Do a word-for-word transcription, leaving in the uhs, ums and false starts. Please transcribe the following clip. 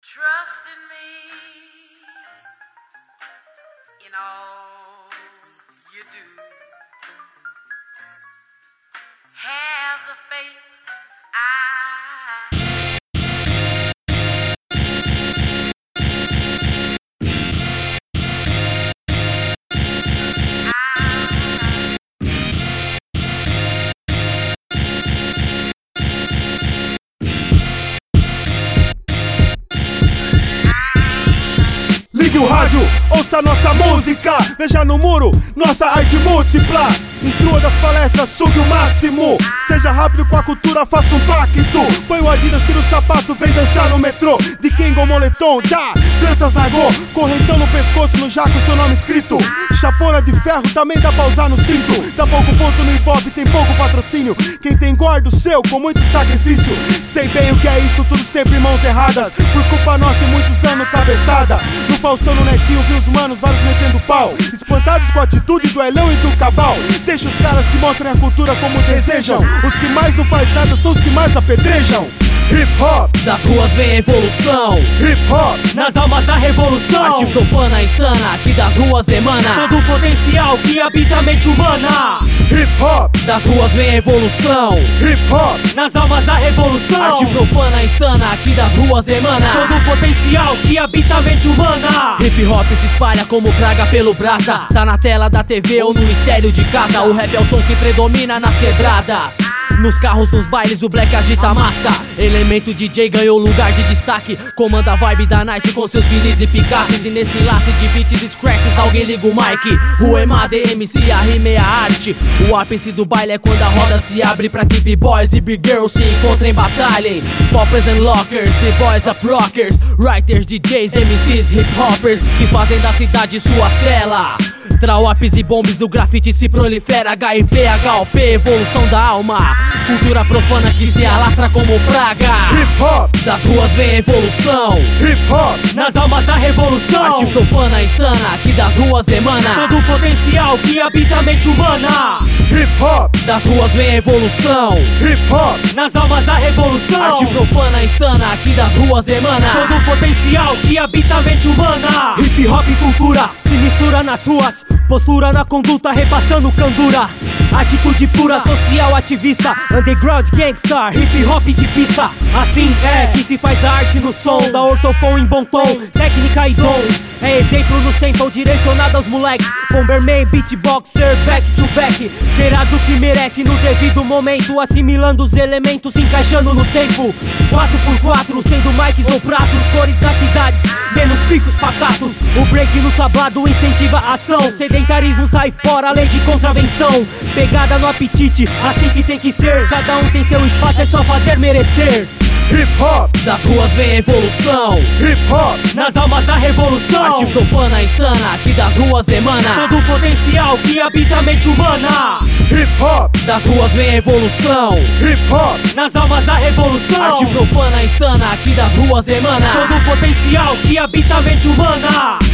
Trust in me, in all you do. Have the faith I Ligue o rádio, ouça nossa música, veja no muro nossa arte múltipla. Instrua das palestras, sugue o máximo. Seja rápido com a cultura, faça um pacto. Põe o Adidas, tira o sapato, vem dançar no metrô. De Kengo, moletom, já, tranças na go. Correntão no pescoço, no jaco, seu nome escrito. Chapona de ferro, também dá pra usar no cinto. Dá pouco ponto no hip-hop, tem pouco patrocínio. Quem tem guarda o seu, com muito sacrifício. Sei bem o que é isso, tudo sempre mãos erradas. Por culpa nossa e muitos dando cabeçada. No Faustão, no Netinho, vi os manos, vários metendo pau. Espantados com a atitude do Elhão e do Cabal. Deixa os caras que mostrem a cultura como desejam. Os que mais não faz nada são os que mais apedrejam. Hip hop, das ruas vem a evolução. Hip hop, nas almas a revolução. Arte profana, insana, que das ruas emana todo o potencial que habita a mente humana. Hip hop, das ruas vem a evolução. Hip hop, nas almas a revolução. Arte profana, insana, que das ruas emana todo o potencial que habita a mente humana. Hip hop se espalha como praga pelo brasa. Tá na tela da T V ou no estéreo de casa. O rap é o som que predomina nas quebradas. Nos carros, nos bailes, o black agita a massa. Elemento D J ganhou lugar de destaque. Comanda a vibe da night com seus vinis e picapes. E nesse laço de beats e scratches alguém liga o mic. Ruema, D M C, a rima é a arte. O ápice do baile é quando a roda se abre pra que b-boys e b-girls se encontrem em batalhem. Poppers and lockers, b-boys up rockers, writers, D Js, M Cs, hip-hoppers que fazem da cidade sua tela. Trawapes e bombes, o grafite se prolifera. H I P, H O P, evolução da alma. Cultura profana que se alastra como praga. Hip hop, das ruas vem a evolução. Hip hop, nas almas a revolução. Arte profana, insana, que das ruas emana todo o potencial que habita a mente humana. Hip hop, das ruas vem a evolução. Hip hop, nas almas a revolução. Arte profana, insana, que das ruas emana todo o potencial que habita a mente humana. Hip hop e cultura se mistura nas ruas. Postura na conduta, repassando candura. Atitude pura, social ativista. Underground gangstar, hip hop de pista. Assim é que se faz a arte no som. Da ortofon em bom tom, técnica e dom. É exemplo no sample direcionado aos moleques. Bomberman, beatboxer, back to back. Terás o que merece no devido momento. Assimilando os elementos, se encaixando no tempo. quatro por quatro, sendo mics ou pratos. Cores das cidades, menos picos pacatos. O break no tablado incentiva a ação. Sedentarismo sai fora, lei de contravenção. Pegada no apetite, assim que tem que ser. Cada um tem seu espaço, é só fazer merecer. Hip hop, das ruas vem a evolução. Hip hop, nas almas a revolução. Arte profana, insana, que das ruas emana todo o potencial que habita a mente humana. Hip hop, das ruas vem a evolução. Hip hop, nas almas a revolução. Arte profana, insana, que das ruas emana todo o potencial que habita a mente humana.